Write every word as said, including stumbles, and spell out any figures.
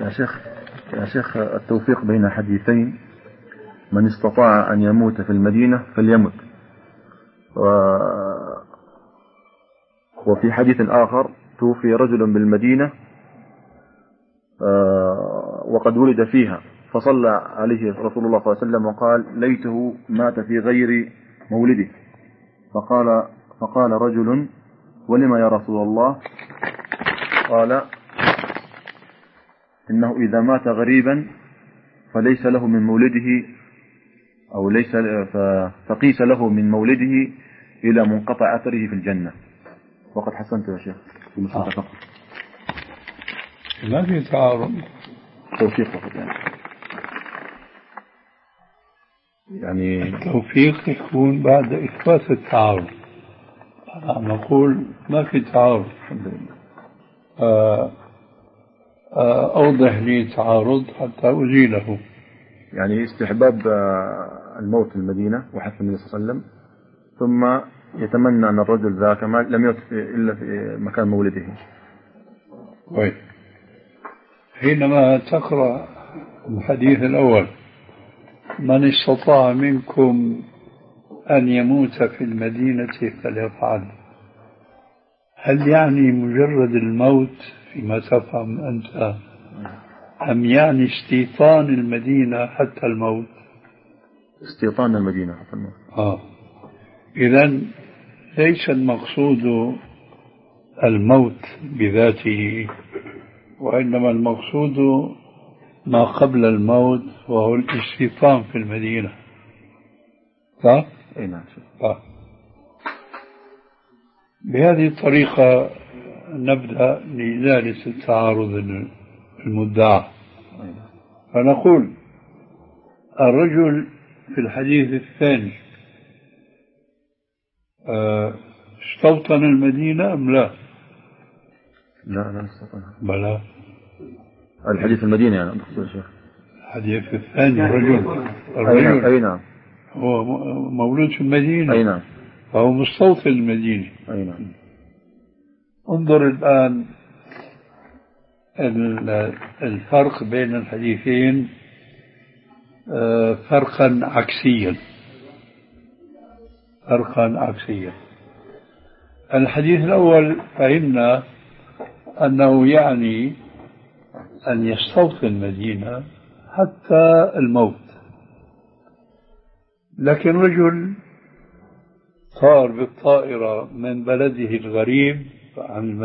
يا شيخ يا شيخ التوفيق بين حديثين: من استطاع أن يموت في المدينة فليمت، و... وفي حديث آخر: توفي رجل بالمدينة وقد ولد فيها فصلى عليه رسول الله صلى الله عليه وسلم وقال: ليته مات في غير مولده. فقال فقال رجل: ولما يا رسول الله؟ قال: إنه إذا مات غريبا فليس له من مولده أو ليس فقيس له من مولده إلى منقطع أثره في الجنة. وقد حسنت يا شيخ في مسألة فقط. ما في تعارض، توفيق فقط يعني. يعني التوفيق يكون بعد إثبات التعارض. أنا عم أقول ما في تعارض. أوضح لي تعارض حتى أزيله. يعني استحباب الموت في المدينة وحث النبي صلى الله عليه وسلم، ثم يتمنى أن الرجل ذاك ما لم يمت إلا في مكان مولده. طيب، حينما تقرأ الحديث الأول: من استطاع منكم أن يموت في المدينة فليفعل، هل يعني مجرد الموت فيما تفهم أنت، أم يعني استيطان المدينة حتى الموت؟ استيطان المدينة حتى الموت. آه. إذن ليس المقصود الموت بذاته، وإنما المقصود ما قبل الموت وهو الاستيطان في المدينة. صح؟ أي نعم. صح. بهذه الطريقة نبدأ لإزالة التعارض المدعى. فنقول: الرجل في الحديث الثاني استوطن المدينة أم لا؟ لا لا استوطنها. بلى. الحديث المدينة يعني أخذ الشيخ. الحديث الثاني الرجل الرجل أي نعم هو مولود في المدينة. أي نعم. فهو مستوطن المدينة. أي نعم. انظر الآن الفرق بين الحديثين فرقا عكسيا فرقا عكسيا. الحديث الأول فهمنا أنه يعني أن يستوطن المدينة حتى الموت، لكن رجل صار بالطائرة من بلده الغريب عن